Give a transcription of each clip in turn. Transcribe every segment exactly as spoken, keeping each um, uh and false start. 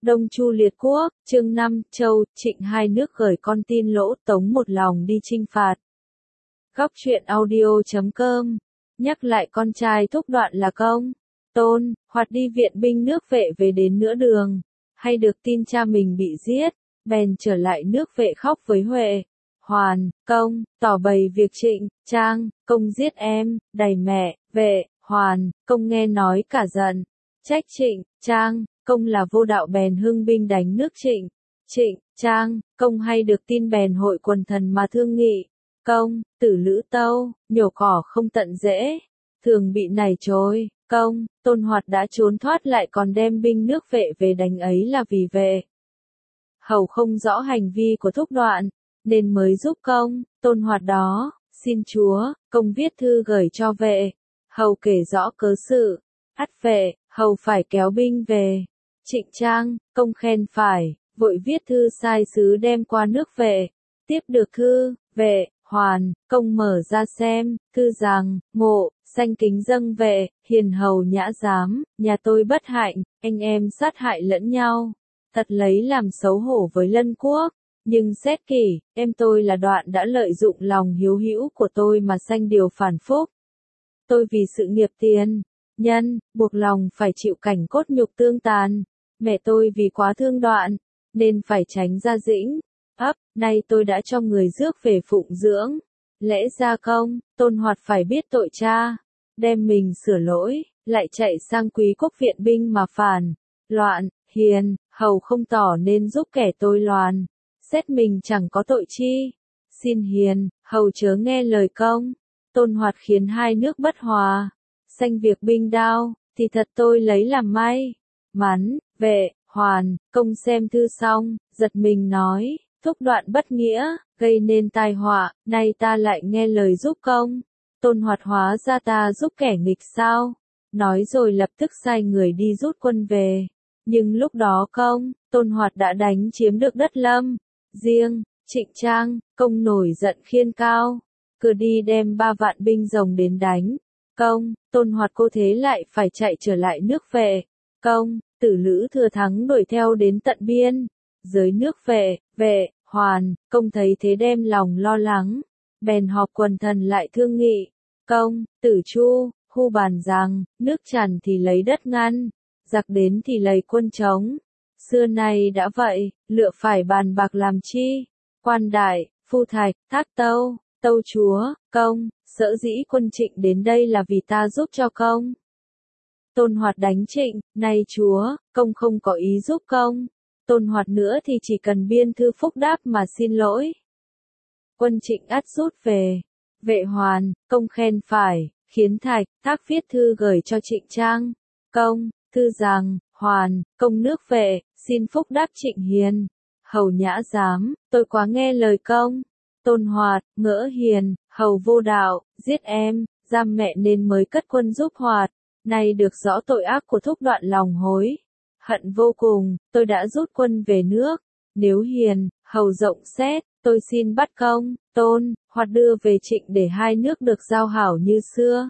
Đông Chu liệt quốc, chương năm, Châu, Trịnh hai nước gửi con tin Lỗ Tống một lòng đi chinh phạt. Góc truyện audio chấm com, nhắc lại con trai thúc Đoạn là Công, Tôn, Hoạt đi viện binh nước Vệ về đến nửa đường, hay được tin cha mình bị giết, bèn trở lại nước Vệ khóc với Huệ, Hoàn, Công, tỏ bày việc Trịnh, Trang, Công giết em, đày mẹ, Vệ, Hoàn, Công nghe nói cả giận, trách Trịnh, Trang, Công là vô đạo bèn hưng binh đánh nước Trịnh. Trịnh, Trang, Công hay được tin bèn hội quần thần mà thương nghị. Công, Tử Lữ Tâu, nhổ cỏ không tận rễ, thường bị nảy chối. Công, Tôn Hoạt đã trốn thoát lại còn đem binh nước Vệ về đánh ấy là vì Vệ hầu không rõ hành vi của thúc Đoạn, nên mới giúp Công, Tôn Hoạt đó, xin chúa, Công viết thư gửi cho Vệ hầu kể rõ cớ sự, ắt Vệ hầu phải kéo binh về. Trịnh Trang, Công khen phải, vội viết thư sai sứ đem qua nước Vệ. Tiếp được thư, Vệ, Hoàn, Công mở ra xem, thư rằng, Ngộ, sanh kính dâng Vệ, hiền hầu nhã giám, nhà tôi bất hạnh, anh em sát hại lẫn nhau. Thật lấy làm xấu hổ với Lân Quốc, nhưng xét kỹ, em tôi là Đoạn đã lợi dụng lòng hiếu hữu của tôi mà sanh điều phản phúc. Tôi vì sự nghiệp tiền, nhân, buộc lòng phải chịu cảnh cốt nhục tương tàn. Mẹ tôi vì quá thương Đoạn, nên phải tránh ra Dĩnh, ấp, nay tôi đã cho người rước về phụng dưỡng. Lẽ ra Công, Tôn Hoạt phải biết tội cha, đem mình sửa lỗi, lại chạy sang Quý quốc viện binh mà phản, loạn, hiền, hầu không tỏ nên giúp kẻ tôi loạn, xét mình chẳng có tội chi. Xin hiền, hầu chớ nghe lời Công. Tôn Hoạt khiến hai nước bất hòa, sanh việc binh đao, thì thật tôi lấy làm may. Mắn, Vệ, Hoàn, Công xem thư xong, giật mình nói, thúc Đoạn bất nghĩa, gây nên tai họa, nay ta lại nghe lời giúp Công. Tôn Hoạt hóa ra ta giúp kẻ nghịch sao? Nói rồi lập tức sai người đi rút quân về. Nhưng lúc đó Công, Tôn Hoạt đã đánh chiếm được đất Lâm. Riêng, Trịnh Trang, Công nổi giận khiên cao, cứ đi đem ba vạn binh rồng đến đánh. Công, Tôn Hoạt cô thế lại phải chạy trở lại nước Vệ. Công, Tử Lữ thừa thắng đuổi theo đến tận biên. Dưới nước Vệ, Vệ, Hoàn, Công thấy thế đem lòng lo lắng, bèn họp quần thần lại thương nghị. Công, Tử Chu, Hu bàn rằng, nước tràn thì lấy đất ngăn, giặc đến thì lấy quân chống. Xưa nay đã vậy, lựa phải bàn bạc làm chi? Quan Đại, Phu Thạch, Thác Tâu, Tâu Chúa, Công, sở dĩ quân Trịnh đến đây là vì ta giúp cho Công. Tôn Hoạt đánh Trịnh, nay chúa, Công không có ý giúp Công. Tôn Hoạt nữa thì chỉ cần biên thư phúc đáp mà xin lỗi. Quân Trịnh ắt rút về. Vệ Hoàn, Công khen phải, khiến Thạch, Thác viết thư gửi cho Trịnh Trang, Công, thư rằng, Hoàn, Công nước Vệ, xin phúc đáp Trịnh hiền, hầu nhã giám, tôi quá nghe lời Công. Tôn Hoạt, ngỡ hiền, hầu vô đạo, giết em, giam mẹ nên mới cất quân giúp Hoạt. Nay được rõ tội ác của thúc Đoạn lòng hối hận vô cùng, tôi đã rút quân về nước. Nếu hiền, hầu rộng xét, tôi xin bắt Công, Tôn, Hoạt đưa về Trịnh để hai nước được giao hảo như xưa.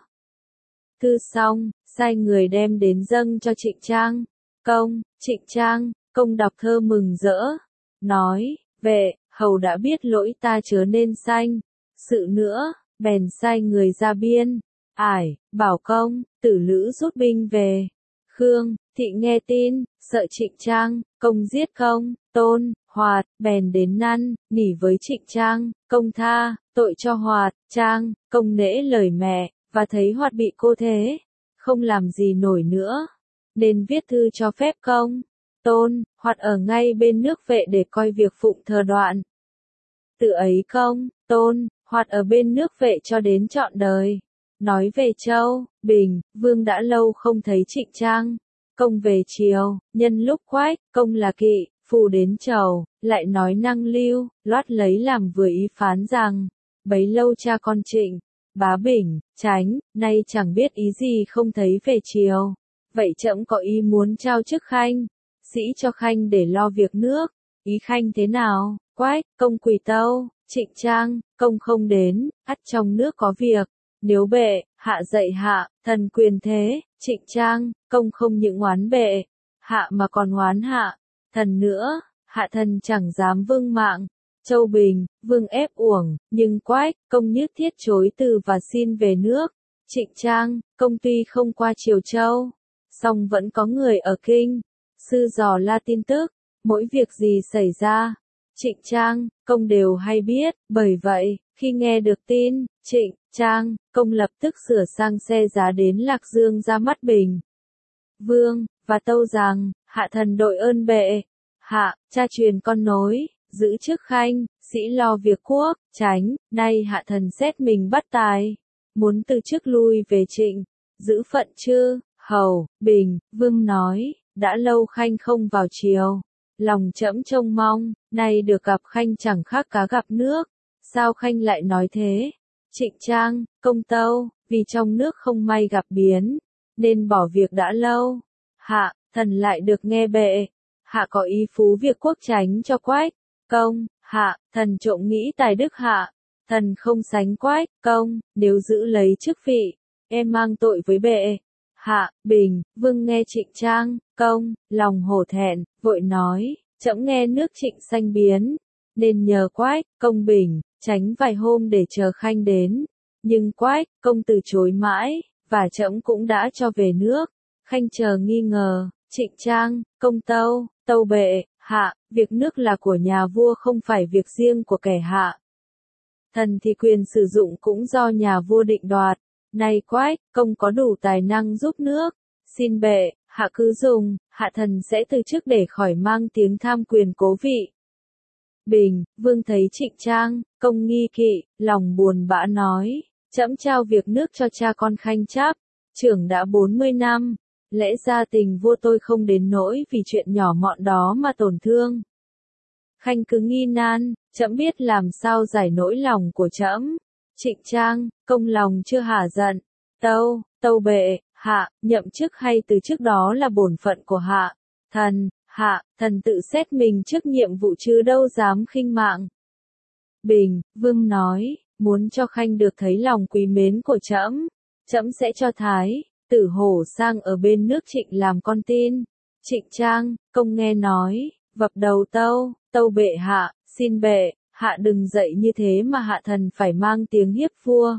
Thư xong, sai người đem đến dâng cho Trịnh Trang, Công. Trịnh Trang, Công đọc thơ mừng rỡ, nói, Vệ, hầu đã biết lỗi ta chớ nên sanh sự nữa, bèn sai người ra biên, ải, bảo Công, Tử Lữ rút binh về. Khương, Thị nghe tin, sợ Trịnh Trang, Công giết Công, Tôn, Hoạt, bèn đến năn, nỉ với Trịnh Trang, Công tha, tội cho Hoạt. Trang, Công nể lời mẹ, và thấy Hoạt bị cô thế, không làm gì nổi nữa, nên viết thư cho phép Công, Tôn, Hoạt ở ngay bên nước Vệ để coi việc phụng thờ Đoạn. Từ ấy Công, Tôn, Hoạt ở bên nước Vệ cho đến trọn đời. Nói về Châu, Bình, Vương đã lâu không thấy Trịnh Trang, Công về chiều, nhân lúc Quách, Công là kỵ, phù đến chầu, lại nói năng lưu, loát lấy làm vừa ý phán rằng, bấy lâu cha con Trịnh, Bá Bình, Chánh, nay chẳng biết ý gì không thấy về chiều. Vậy trẫm có ý muốn trao chức khanh, sĩ cho khanh để lo việc nước, ý khanh thế nào? Quách, Công quỳ tâu, Trịnh Trang, Công không đến, ắt trong nước có việc. Nếu bệ, hạ dạy hạ, thần quyền thế. Trịnh Trang, Công không những oán bệ, hạ mà còn oán hạ. Thần nữa, hạ thần chẳng dám vâng mạng. Châu Bình, vương ép uổng, nhưng Quách, công nhất thiết chối từ và xin về nước. Trịnh Trang, công tuy không qua Triều Châu, song vẫn có người ở kinh. Sư dò la tin tức, mỗi việc gì xảy ra, Trịnh Trang, công đều hay biết, bởi vậy, khi nghe được tin, Trịnh Trang, công lập tức sửa sang xe giá đến Lạc Dương ra mắt Bình Vương, và tâu rằng, hạ thần đội ơn bệ hạ, cha truyền con nối, giữ chức khanh, sĩ lo việc quốc, chánh, nay hạ thần xét mình bắt tài, muốn từ chức lui về Trịnh, giữ phận chư hầu. Bình Vương nói, đã lâu khanh không vào triều, lòng trẫm trông mong, nay được gặp khanh chẳng khác cá gặp nước, sao khanh lại nói thế? Trịnh Trang, công tâu, vì trong nước không may gặp biến, nên bỏ việc đã lâu. Hạ, thần lại được nghe bệ hạ có ý phú việc quốc chánh cho Quách công. Hạ, thần trộm nghĩ tài đức hạ, thần không sánh Quách công, nếu giữ lấy chức vị, em mang tội với bệ hạ. Bình Vương nghe Trịnh Trang công, lòng hổ thẹn, vội nói, trẫm nghe nước Trịnh sanh biến, nên nhờ Quách công Bình tránh vài hôm để chờ khanh đến, nhưng Quách công từ chối mãi, và trẫm cũng đã cho về nước, khanh chờ nghi ngờ. Trịnh Trang công tâu, tâu bệ hạ, việc nước là của nhà vua không phải việc riêng của kẻ hạ. Thần thì quyền sử dụng cũng do nhà vua định đoạt, nay Quách công có đủ tài năng giúp nước, xin bệ hạ cứ dùng, hạ thần sẽ từ chức để khỏi mang tiếng tham quyền cố vị. Bình Vương thấy Trịnh Trang công nghi kỵ, lòng buồn bã nói, trẫm trao việc nước cho cha con khanh cháp, trưởng đã bốn mươi năm, lẽ ra tình vua tôi không đến nỗi vì chuyện nhỏ mọn đó mà tổn thương. Khanh cứ nghi nan, trẫm biết làm sao giải nỗi lòng của trẫm. Trịnh Trang công lòng chưa hả giận, tâu tâu bệ hạ, nhậm chức hay từ chức đó là bổn phận của hạ thần. Hạ thần tự xét mình trước nhiệm vụ chứ đâu dám khinh mạng. Bình Vương nói, muốn cho khanh được thấy lòng quý mến của trẫm, trẫm sẽ cho thái tử Hổ sang ở bên nước Trịnh làm con tin. Trịnh Trang công nghe nói, vập đầu tâu tâu bệ hạ, xin bệ hạ đừng dậy như thế mà hạ thần phải mang tiếng hiếp vua.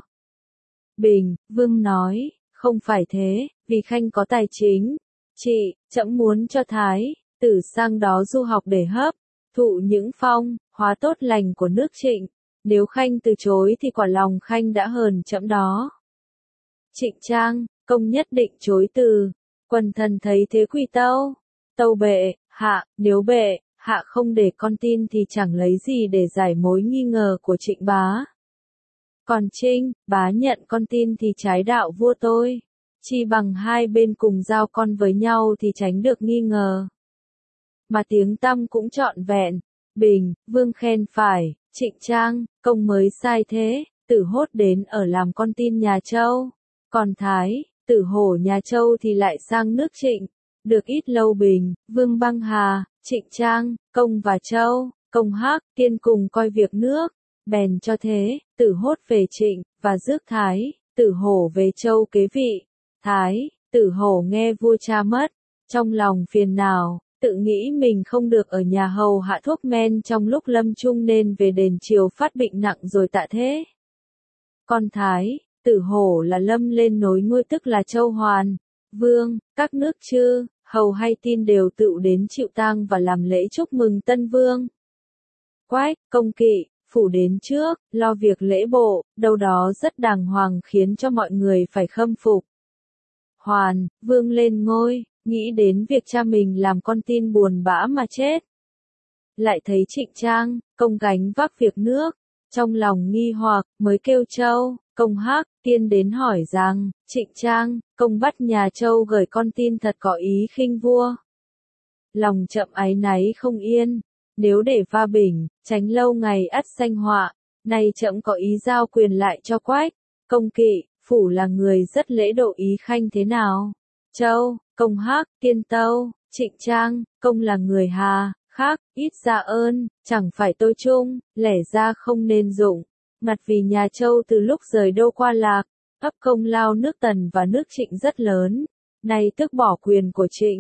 Bình Vương nói, không phải thế, vì khanh có tài chính trị, trẫm muốn cho thái tử sang đó du học để hấp thụ những phong hóa tốt lành của nước Trịnh, nếu khanh từ chối thì quả lòng khanh đã hờn trẫm đó. Trịnh Trang công nhất định chối từ. Quần thần thấy thế quỳ tâu tâu bệ hạ, nếu bệ hạ không để con tin thì chẳng lấy gì để giải mối nghi ngờ của Trịnh bá. Còn Trinh bá nhận con tin thì trái đạo vua tôi, chi bằng hai bên cùng giao con với nhau thì tránh được nghi ngờ, mà tiếng tăm cũng trọn vẹn. Bình Vương khen phải. Trịnh Trang công mới sai thế, tử Hốt đến ở làm con tin nhà Châu, còn thái tử Hổ nhà Châu thì lại sang nước Trịnh. Được ít lâu Bình Vương băng hà, Trịnh Trang công và Châu công Hắc tiên cùng coi việc nước, bèn cho thế tử Hốt về Trịnh, và rước thái tử Hổ về Châu kế vị. Thái tử Hổ nghe vua cha mất, trong lòng phiền não, tự nghĩ mình không được ở nhà hầu hạ thuốc men trong lúc lâm chung nên về đền triều phát bệnh nặng rồi tạ thế. Con thái tử Hổ là lâm lên nối ngôi tức là Châu Hoàn Vương, các nước chư hầu hay tin đều tựu đến chịu tang và làm lễ chúc mừng tân vương. Quách công kỵ phủ đến trước, lo việc lễ bộ, đâu đó rất đàng hoàng khiến cho mọi người phải khâm phục. Hoàn Vương lên ngôi, nghĩ đến việc cha mình làm con tin buồn bã mà chết. Lại thấy Trịnh Trang công gánh vác việc nước, trong lòng nghi hoặc, mới kêu Châu công Hắc tiên đến hỏi rằng, Trịnh Trang công bắt nhà Châu gửi con tin thật có ý khinh vua. Lòng trẫm áy náy không yên, nếu để va bình, tránh lâu ngày ắt sanh họa, nay trẫm có ý giao quyền lại cho Quách công kỵ phủ là người rất lễ độ, ý khanh thế nào? Châu công Hắc tiên tâu, Trịnh Trang công là người hà khác, ít ra ơn, chẳng phải tôi chung, lẽ ra không nên dụng. Mặt vì nhà Châu từ lúc rời đô qua Lạc, ấp công lao nước Tần và nước Trịnh rất lớn, nay tước bỏ quyền của Trịnh,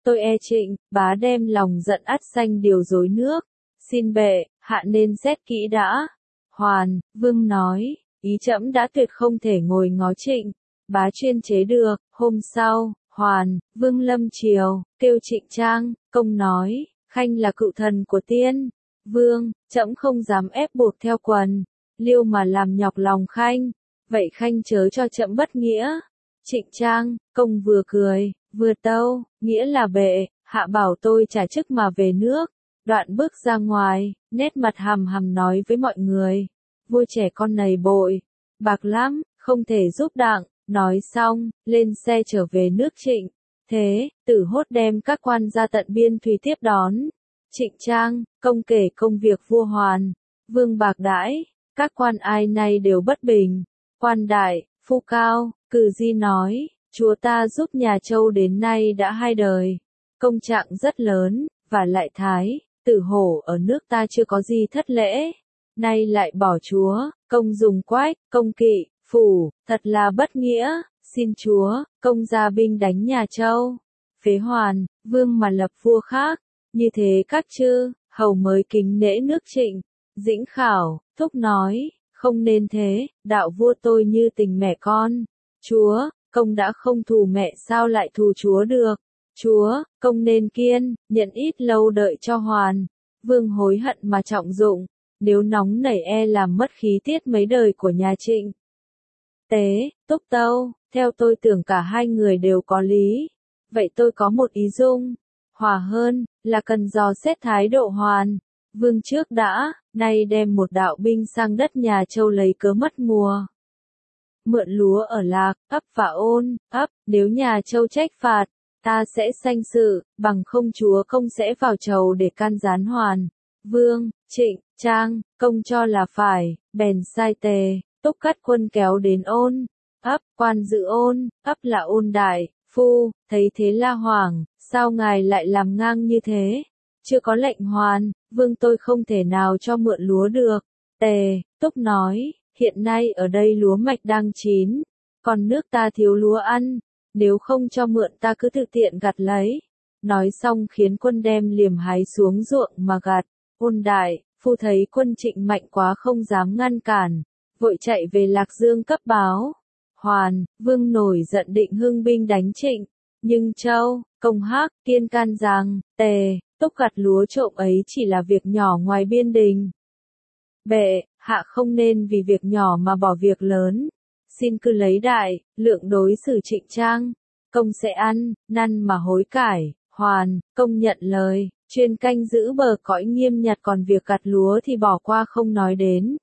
Tôi e Trịnh, bá đem lòng giận ắt xanh điều dối nước. Xin bệ, hạ nên xét kỹ đã. Hoàn, Vương nói, ý trẫm đã tuyệt không thể ngồi ngó Trịnh. Bá chuyên chế được. Hôm sau, Hoàn, Vương lâm triều, kêu Trịnh Trang, công nói, Khanh là cựu thần của tiên. Vương, trẫm không dám ép buộc theo quần. Liêu mà làm nhọc lòng Khanh. Vậy Khanh chớ cho trẫm bất nghĩa. Trịnh Trang, công vừa cười, vừa tâu, nghĩa là bệ, hạ bảo tôi trả chức mà về nước. Đoạn bước ra ngoài, nét mặt hầm hầm nói với mọi người. Vua trẻ con này bội, bạc lắm, không thể giúp đặng. Nói xong, lên xe trở về nước Trịnh. Thế, Tử Hốt đem các quan ra tận biên thùy tiếp đón. Trịnh Trang, công kể công việc vua Hoàn, Vương bạc đãi, các quan ai nay đều bất bình. Quan đại, phu cao, Cừ Di nói, chúa ta giúp nhà Châu đến nay đã hai đời. Công trạng rất lớn, và lại Thái, Tử Hổ ở nước ta chưa có gì thất lễ. Nay lại bỏ chúa, công dùng quách, công kỵ, phủ, thật là bất nghĩa. Xin chúa, công ra binh đánh nhà Châu. Phế Hoàn, Vương mà lập vua khác. Như thế các chư, hầu mới kính nể nước Trịnh. Dĩnh Khảo, thúc nói, không nên thế, đạo vua tôi như tình mẹ con. Chúa, công đã không thù mẹ sao lại thù chúa được. Chúa, công nên kiên, nhận ít lâu đợi cho Hoàn. Vương hối hận mà trọng dụng, nếu nóng nảy e làm mất khí tiết mấy đời của nhà Trịnh. Tế, Túc Tâu, theo tôi tưởng cả hai người đều có lý. Vậy tôi có một ý dung, hòa hơn, là cần dò xét thái độ Hoàn. Vương trước đã, nay đem một đạo binh sang đất nhà Châu lấy cớ mất mùa. Mượn lúa ở Lạc, ấp và Ôn, ấp, nếu nhà Châu trách phạt, ta sẽ sanh sự, bằng không chúa công sẽ vào chầu để can gián Hoàn. Vương, Trịnh, Trang, công cho là phải, bèn sai Tề, Túc cắt quân kéo đến Ôn, ấp, quan dự Ôn, ấp là Ôn đại, phu, thấy thế la hoảng, sao ngài lại làm ngang như thế? Chưa có lệnh Hoàn, vương tôi không thể nào cho mượn lúa được. Tề, Túc nói, hiện nay ở đây lúa mạch đang chín, còn nước ta thiếu lúa ăn, nếu không cho mượn ta cứ thực tiện gặt lấy. Nói xong khiến quân đem liềm hái xuống ruộng mà gặt. Ôn đại, phu thấy quân Trịnh mạnh quá không dám ngăn cản, vội chạy về Lạc Dương cấp báo. Hoàn, Vương nổi giận định hưng binh đánh Trịnh, nhưng Châu, Công Hắc, kiên can rằng, Tề, Túc gặt lúa trộm ấy chỉ là việc nhỏ ngoài biên đình. Bệ, hạ không nên vì việc nhỏ mà bỏ việc lớn. Xin cứ lấy đại, lượng đối xử Trịnh Trang. Công sẽ ăn, năn mà hối cải. Hoàn, công nhận lời, chuyên canh giữ bờ cõi nghiêm nhặt, còn việc gặt lúa thì bỏ qua không nói đến.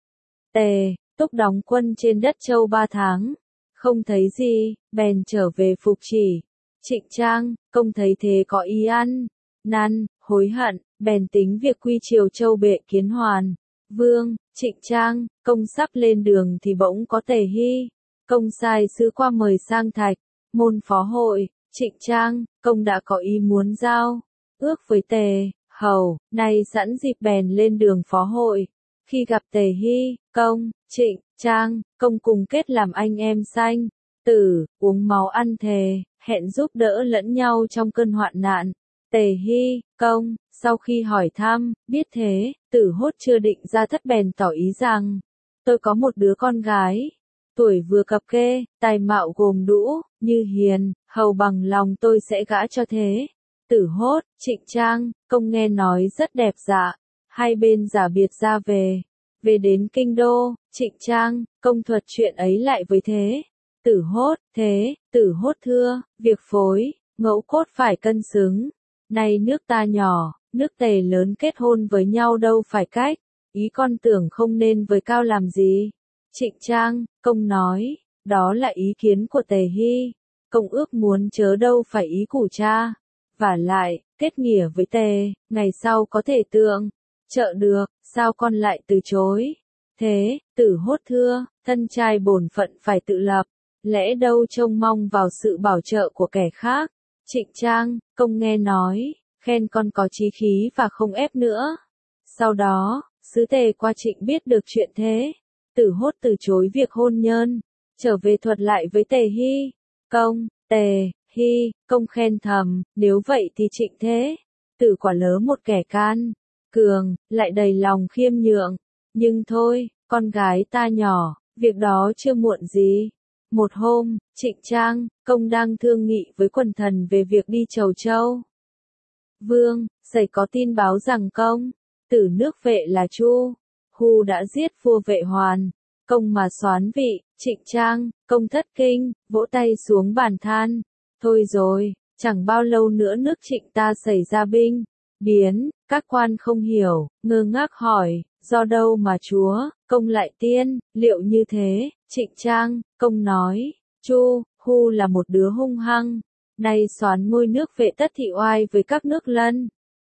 Tề, Túc đóng quân trên đất Châu ba tháng. Không thấy gì, bèn trở về phục chỉ. Trịnh Trang, công thấy thế có ý ăn, năn, hối hận, bèn tính việc quy triều Châu bệ kiến Hoàn. Vương, Trịnh Trang, công sắp lên đường thì bỗng có Tề Hy. Công sai sứ qua mời sang Thạch, môn phó hội. Trịnh Trang, công đã có ý muốn giao ước với Tề, hầu, nay sẵn dịp bèn lên đường phó hội. Khi gặp Tề Hy, công, Trịnh, Trang, công cùng kết làm anh em sanh tử, uống máu ăn thề, hẹn giúp đỡ lẫn nhau trong cơn hoạn nạn. Tề Hy, công, sau khi hỏi thăm, biết thế, Tử Hốt chưa định ra thất bèn tỏ ý rằng, tôi có một đứa con gái, tuổi vừa cập kê, tài mạo gồm đũ, như hiền, hầu bằng lòng tôi sẽ gả cho thế. Tử Hốt, Trịnh Trang, công nghe nói rất đẹp dạ, hai bên giả biệt ra về. Về đến kinh đô, Trịnh Trang, công thuật chuyện ấy lại với thế. Tử Hốt, thế, Tử Hốt thưa, việc phối, ngẫu cốt phải cân xứng. Nay nước ta nhỏ, nước Tề lớn kết hôn với nhau đâu phải cách, ý con tưởng không nên với cao làm gì. Trịnh Trang, công nói, đó là ý kiến của Tề Hy, công ước muốn chớ đâu phải ý của cha. Vả lại, kết nghĩa với Tề, ngày sau có thể tượng, trợ được, sao con lại từ chối? Thế, Tử Hốt thưa, thân trai bổn phận phải tự lập, lẽ đâu trông mong vào sự bảo trợ của kẻ khác. Trịnh Trang, công nghe nói, khen con có chí khí và không ép nữa. Sau đó, sứ Tề qua Trịnh biết được chuyện thế. Tử Hốt từ chối việc hôn nhân, trở về thuật lại với Tề Hy. Công, Tề, Hi, công khen thầm, nếu vậy thì Trịnh Thế Tử quả lớ một kẻ can cường, lại đầy lòng khiêm nhượng. Nhưng thôi, con gái ta nhỏ, việc đó chưa muộn gì. Một hôm, Trịnh Trang, công đang thương nghị với quần thần về việc đi chầu Châu Vương, xảy có tin báo rằng công tử nước Vệ là Chu Hu đã giết vua Vệ Hoàn, công mà soán vị. Trịnh Trang, công thất kinh, vỗ tay xuống bàn than. Thôi rồi, chẳng bao lâu nữa nước Trịnh ta xảy ra binh biến. Các quan không hiểu, ngơ ngác hỏi, do đâu mà chúa công lại tiên liệu như thế? Trịnh Trang, công nói, Chu Hu là một đứa hung hăng, nay soán ngôi nước Vệ tất thị oai với các nước lân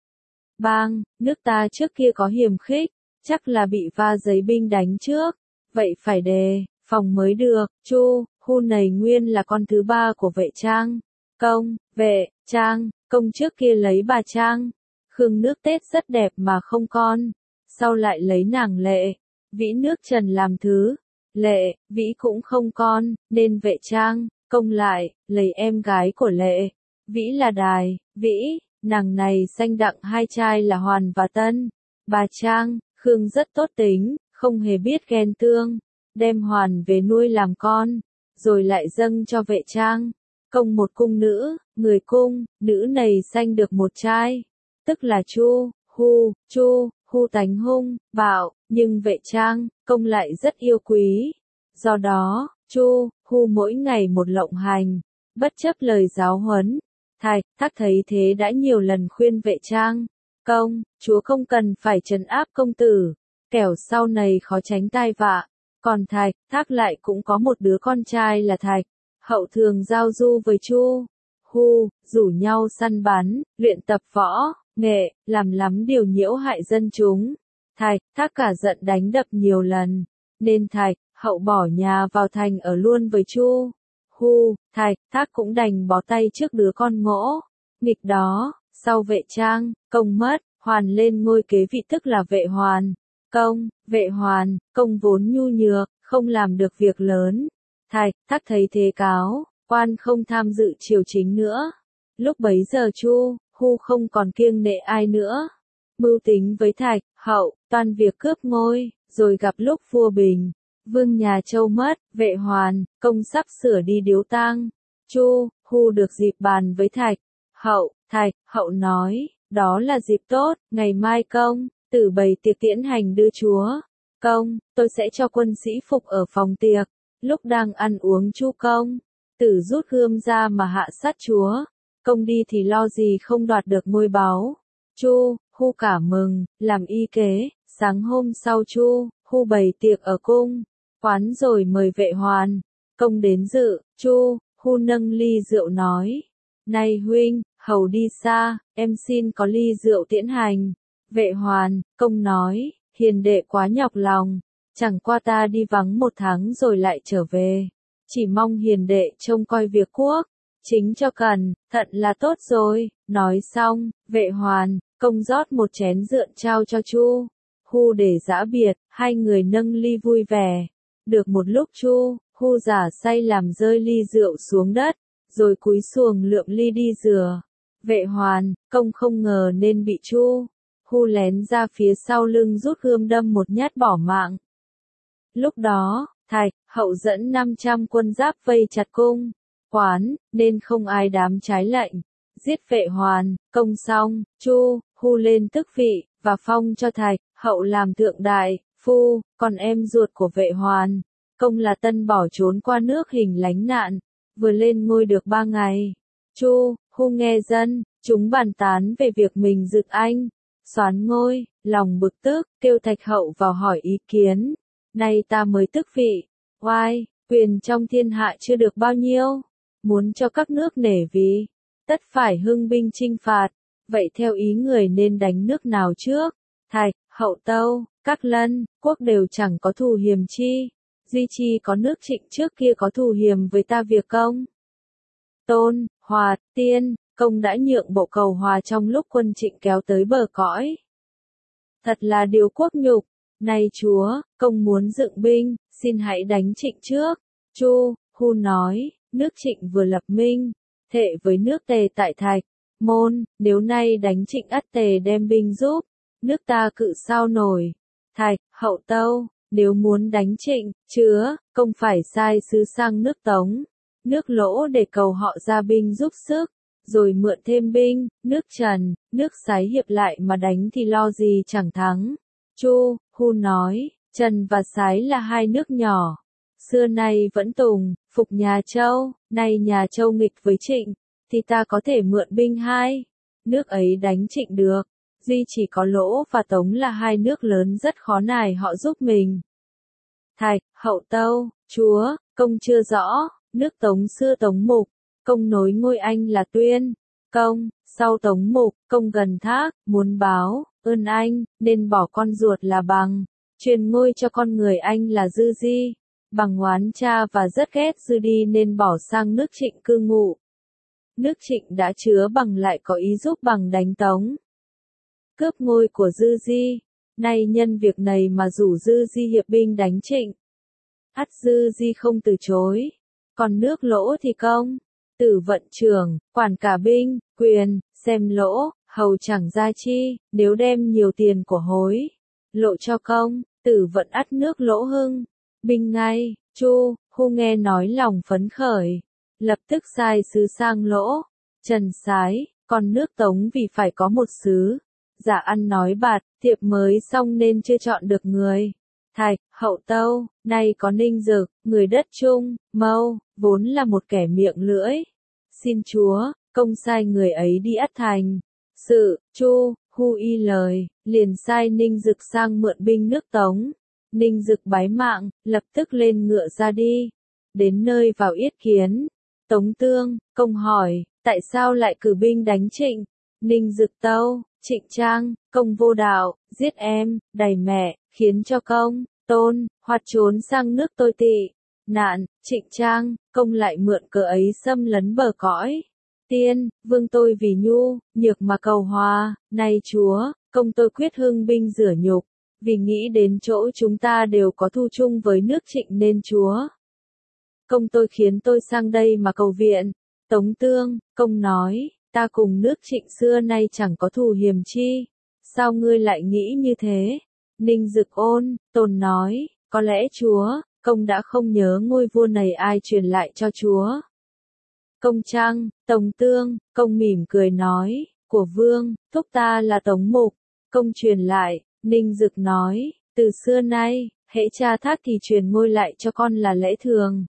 bang. Nước ta trước kia có hiềm khích, chắc là bị va giấy binh đánh trước, vậy phải đề phòng mới được. Chu Hu này nguyên là con thứ ba của Vệ Trang công. Vệ Trang công trước kia lấy bà Trang Khương nước Tết rất đẹp mà không con, sau lại lấy nàng Lệ Vĩ nước Trần làm thứ. Lệ Vĩ cũng không con, nên Vệ Trang công lại lấy em gái của Lệ Vĩ là Đài Vĩ. Nàng này sanh đặng hai trai là Hoàn và Tân. Bà Trang Khương rất tốt tính, không hề biết ghen tương, đem Hoàn về nuôi làm con, rồi lại dâng cho Vệ Trang công một cung nữ. Người cung nữ này sanh được một trai, tức là Chu Hu. Chu Hu tánh hung bạo, nhưng Vệ Trang công lại rất yêu quý. Do đó, Chu Hu mỗi ngày một lộng hành, bất chấp lời giáo huấn. Thạch Thác thấy thế đã nhiều lần khuyên Vệ Trang công, chúa không cần phải trấn áp công tử, kẻo sau này khó tránh tai vạ. Còn Thạch Thác lại cũng có một đứa con trai là Thạch Hậu thường giao du với Chu Hu, rủ nhau săn bắn, luyện tập võ nghệ, làm lắm điều nhiễu hại dân chúng. Thạch Thác cả giận đánh đập nhiều lần, nên Thạch Hậu bỏ nhà vào thành ở luôn với Chu Hu. Thạch Thác cũng đành bó tay trước đứa con ngỗ nghịch đó. Sau Vệ Trang công mất, Hoàn lên ngôi kế vị tức là Vệ Hoàn công. Vệ Hoàn công vốn nhu nhược, không làm được việc lớn. Thạch Thác thấy thế cáo quan không tham dự triều chính nữa. Lúc bấy giờ Chu Hu không còn kiêng nệ ai nữa, mưu tính với Thạch Hậu toan việc cướp ngôi. Rồi gặp lúc vua Bình Vương nhà Châu mất, Vệ Hoàn công sắp sửa đi điếu tang. Chu Hu được dịp bàn với Thạch Hậu. Thạch Hậu nói, đó là dịp tốt, ngày mai công tử bày tiệc tiễn hành đưa chúa công, tôi sẽ cho quân sĩ phục ở phòng tiệc. Lúc đang ăn uống, Chu công tử rút gươm ra mà hạ sát chúa công đi thì lo gì không đoạt được ngôi báu. Chu Hu cả mừng, làm y kế. Sáng hôm sau Chu Hu bày tiệc ở cung quán rồi mời Vệ Hoàn công đến dự. Chu Hu nâng ly rượu nói, này huynh, hầu đi xa, em xin có ly rượu tiễn hành. Vệ Hoàn công nói, hiền đệ quá nhọc lòng, chẳng qua ta đi vắng một tháng rồi lại trở về, chỉ mong hiền đệ trông coi việc quốc chính cho cần thận là tốt rồi. Nói xong, Vệ Hoàn công rót một chén rượu trao cho Chu Hu để giã biệt. Hai người nâng ly vui vẻ. Được một lúc Chu Hu giả say làm rơi ly rượu xuống đất, rồi cúi xuồng lượm ly đi rửa. Vệ Hoàn công không ngờ nên bị Chu Hu lén ra phía sau lưng rút gươm đâm một nhát bỏ mạng. Lúc đó, Thạch Hậu dẫn năm trăm quân giáp vây chặt cung quán, nên không ai dám trái lệnh giết Vệ Hoàn. Công xong, Chu Hu lên tước vị, và phong cho Thạch Hậu làm thượng đại phu. Còn em ruột của Vệ Hoàn công là Tân bỏ trốn qua nước Hình lánh nạn, vừa lên ngôi được ba ngày. Chu Hu nghe dân chúng bàn tán về việc mình dựng anh soán ngôi, lòng bực tức, kêu Thạch Hậu vào hỏi ý kiến. Nay ta mới tước vị, oai quyền trong thiên hạ chưa được bao nhiêu, muốn cho các nước nể vì, tất phải hưng binh chinh phạt. Vậy theo ý người nên đánh nước nào trước? Thạch Hậu tâu, các lân quốc đều chẳng có thù hiềm chi, duy chi có nước Trịnh trước kia có thù hiềm với ta việc công Tôn Hòa Tiên công đã nhượng bộ cầu hòa trong lúc quân Trịnh kéo tới bờ cõi. Thật là điều quốc nhục. Này chúa công muốn dựng binh, xin hãy đánh Trịnh trước. Chu Hu nói, nước Trịnh vừa lập minh, thệ với nước Tề tại Thạch Môn, nếu nay đánh Trịnh ắt Tề đem binh giúp, nước ta cự sao nổi. Thạch, Hậu Tâu, nếu muốn đánh Trịnh, Chứa, Công phải sai sứ sang nước Tống, nước Lỗ để cầu họ ra binh giúp sức, rồi mượn thêm binh, nước Trần, nước Sái hiệp lại mà đánh thì lo gì chẳng thắng. Chu Hu nói, Trần và Sái là hai nước nhỏ, xưa nay vẫn tùng, phục nhà Châu, nay nhà Châu nghịch với Trịnh, thì ta có thể mượn binh hai nước ấy đánh Trịnh được, duy chỉ có Lỗ và Tống là hai nước lớn rất khó nài họ giúp mình. Thạch, Hậu Tâu, Chúa, Công chưa rõ, nước Tống xưa Tống Mục, Công nối ngôi Anh là Tuyên, Công, sau Tống Mục, Công gần Thác, muốn báo ơn Anh, nên bỏ con ruột là Bằng, truyền ngôi cho con người Anh là Dư Di. Bằng oán cha và rất ghét Dư Đi nên bỏ sang nước Trịnh cư ngụ. Nước Trịnh đã chứa Bằng lại có ý giúp Bằng đánh Tống, cướp ngôi của Dư Di, nay nhân việc này mà rủ Dư Di hiệp binh đánh Trịnh. Ắt Dư Di không từ chối, còn nước Lỗ thì Công, Tử vận trưởng, quản cả binh, quyền, xem Lỗ, hầu chẳng ra chi, nếu đem nhiều tiền của hối, lộ cho Công, Tử vận ắt nước Lỗ hưng, binh ngay. Chu Hu nghe nói lòng phấn khởi, lập tức sai sứ sang Lỗ, Trần Sái, còn nước Tống vì phải có một sứ, giả ăn nói bạt, thiệp mới xong nên chưa chọn được người. Thạch, Hậu Tâu, nay có Ninh Dực, người đất Trung, Mâu, vốn là một kẻ miệng lưỡi. Xin Chúa, Công sai người ấy đi ắt thành. Sự, Chu Hu y lời, liền sai Ninh Dực sang mượn binh nước Tống. Ninh Dực bái mạng, lập tức lên ngựa ra đi. Đến nơi vào yết kiến. Tống Tương, Công hỏi, tại sao lại cử binh đánh Trịnh? Ninh Dực tâu, Trịnh Trang, Công vô đạo, giết em, đầy mẹ, khiến cho Công, Tôn, hoặc trốn sang nước tôi tị. Nạn, Trịnh Trang, Công lại mượn cớ ấy xâm lấn bờ cõi. Tiên, vương tôi vì nhu, nhược mà cầu hòa, nay Chúa, Công tôi quyết hưng binh rửa nhục. Vì nghĩ đến chỗ chúng ta đều có thù chung với nước Trịnh nên Chúa, Công tôi khiến tôi sang đây mà cầu viện. Tống Tương, Công nói, ta cùng nước Trịnh xưa nay chẳng có thù hiềm chi, sao ngươi lại nghĩ như thế? Ninh Dực ôn, Tồn nói, có lẽ Chúa, Công đã không nhớ ngôi vua này ai truyền lại cho Chúa. Công Trăng, Tống Tương, Công mỉm cười nói, của vương, thúc ta là Tống Mục, Công truyền lại. Ninh Dực nói, từ xưa nay, hễ cha thác thì truyền ngôi lại cho con là lẽ thường.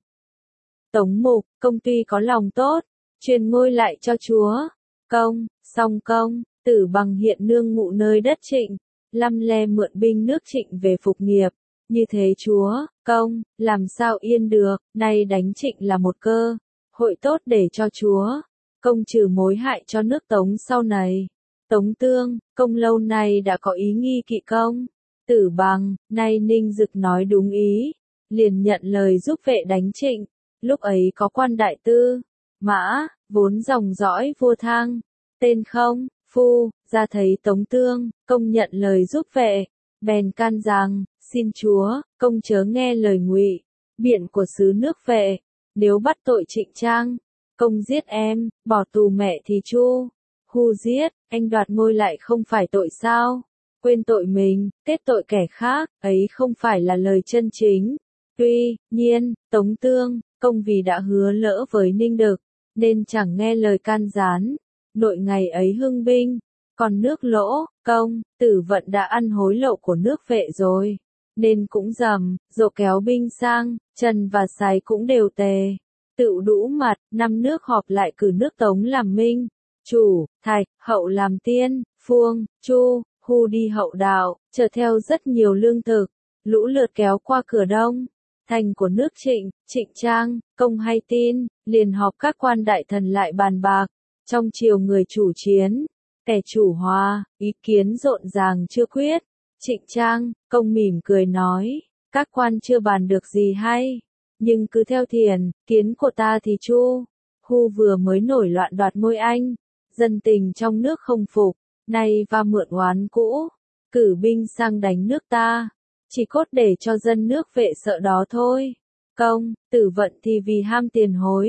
Tống Mục, Công tuy có lòng tốt, truyền ngôi lại cho Chúa. Công, song Công, Tử Bằng hiện nương ngụ nơi đất Trịnh, lăm le mượn binh nước Trịnh về phục nghiệp. Như thế Chúa, Công, làm sao yên được, nay đánh Trịnh là một cơ hội tốt để cho Chúa, Công trừ mối hại cho nước Tống sau này. Tống Tương, Công lâu nay đã có ý nghi kỵ Công. Tử Bằng, nay Ninh Dực nói đúng ý, liền nhận lời giúp vệ đánh Trịnh. Lúc ấy có quan đại tư, Mã, vốn dòng dõi vua Thang, tên Không, Phu, ra thấy Tống Tương, Công nhận lời giúp vệ, bèn can rằng, xin Chúa, Công chớ nghe lời ngụy biện của sứ nước vệ, nếu bắt tội Trịnh Trang, Công giết em, bỏ tù mẹ thì Chu Hu giết, anh đoạt ngôi lại không phải tội sao? Quên tội mình, kết tội kẻ khác, ấy không phải là lời chân chính. Tuy nhiên, Tống Tương, Công vì đã hứa lỡ với Ninh Dực, nên chẳng nghe lời can gián. Nội ngày ấy hưng binh, còn nước Lỗ, Công, Tử Vận đã ăn hối lộ của nước vệ rồi, nên cũng dầm, dỗ kéo binh sang, Trần và Sái cũng đều tề. Tựu đũ mặt, năm nước họp lại cử nước Tống làm minh. Chủ, Thạch, Hậu làm tiên, Phương, Chu, Hu đi hậu đạo, chở theo rất nhiều lương thực, lũ lượt kéo qua cửa đông, thành của nước Trịnh. Trịnh Trang, Công hay tin, liền họp các quan đại thần lại bàn bạc, trong triều người chủ chiến, kẻ chủ hòa, ý kiến rộn ràng chưa quyết. Trịnh Trang, Công mỉm cười nói, các quan chưa bàn được gì hay, nhưng cứ theo thiền, kiến của ta thì Chu Hu vừa mới nổi loạn đoạt ngôi Anh. Dân tình trong nước không phục, nay va mượn oán cũ, cử binh sang đánh nước ta, chỉ cốt để cho dân nước vệ sợ đó thôi. Công, Tử Vận thì vì ham tiền hối,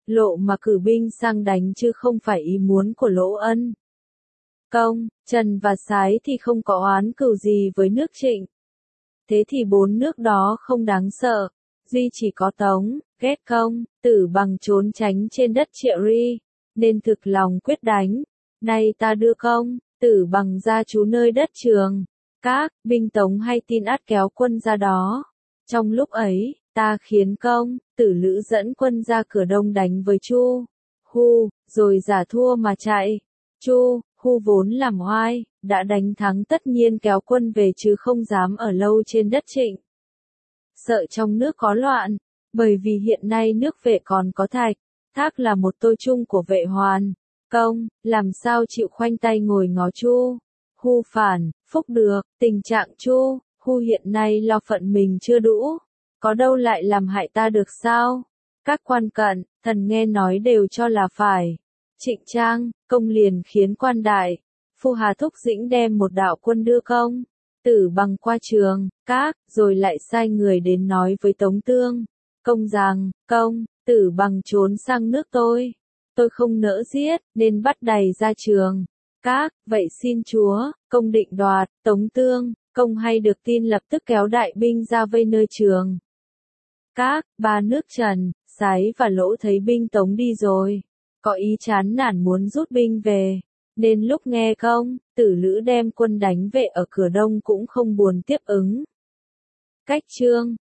Lộ mà cử binh sang đánh chứ không phải ý muốn của Lỗ Ân. Công, Trần và Sái thì không có oán cừu gì với nước Trịnh. Thế thì bốn nước đó không đáng sợ, duy chỉ có Tống, ghét Công, Tử Bằng trốn tránh trên đất Triệu Ri, nên thực lòng quyết đánh. Nay ta đưa Công, Tử Bằng ra trú nơi đất Trường. Các binh Tống hay tin ắt kéo quân ra đó. Trong lúc ấy, ta khiến Công, Tử Lữ dẫn quân ra cửa đông đánh với Chu Hu, rồi giả thua mà chạy. Chu Hu vốn làm oai, đã đánh thắng tất nhiên kéo quân về chứ không dám ở lâu trên đất Trịnh. Sợ trong nước có loạn, bởi vì hiện nay nước Vệ còn có Thạch Thác là một tôi chung của Vệ Hoàn. Công, làm sao chịu khoanh tay ngồi ngó Chu Hu phản, phúc được, tình trạng Chu Hu hiện nay lo phận mình chưa đủ, có đâu lại làm hại ta được sao? Các quan cận, thần nghe nói đều cho là phải. Trịnh Trang, Công liền khiến quan đại phu Hà Thúc Dĩnh đem một đạo quân đưa Công, Tử Bằng qua Trường, Các, rồi lại sai người đến nói với Tống Tương, Công rằng, Công, Tử Bằng trốn sang nước tôi. Tôi không nỡ giết, nên bắt đày ra Trường, Các, vậy xin chúa, Công định đoạt. Tống Tương, Công hay được tin lập tức kéo đại binh ra vây nơi Trường, Các. Ba nước Trần, Sái và Lỗ thấy binh Tống đi rồi, có ý chán nản muốn rút binh về, nên lúc nghe Công, Tử Lữ đem quân đánh Vệ ở cửa đông cũng không buồn tiếp ứng. Cách chương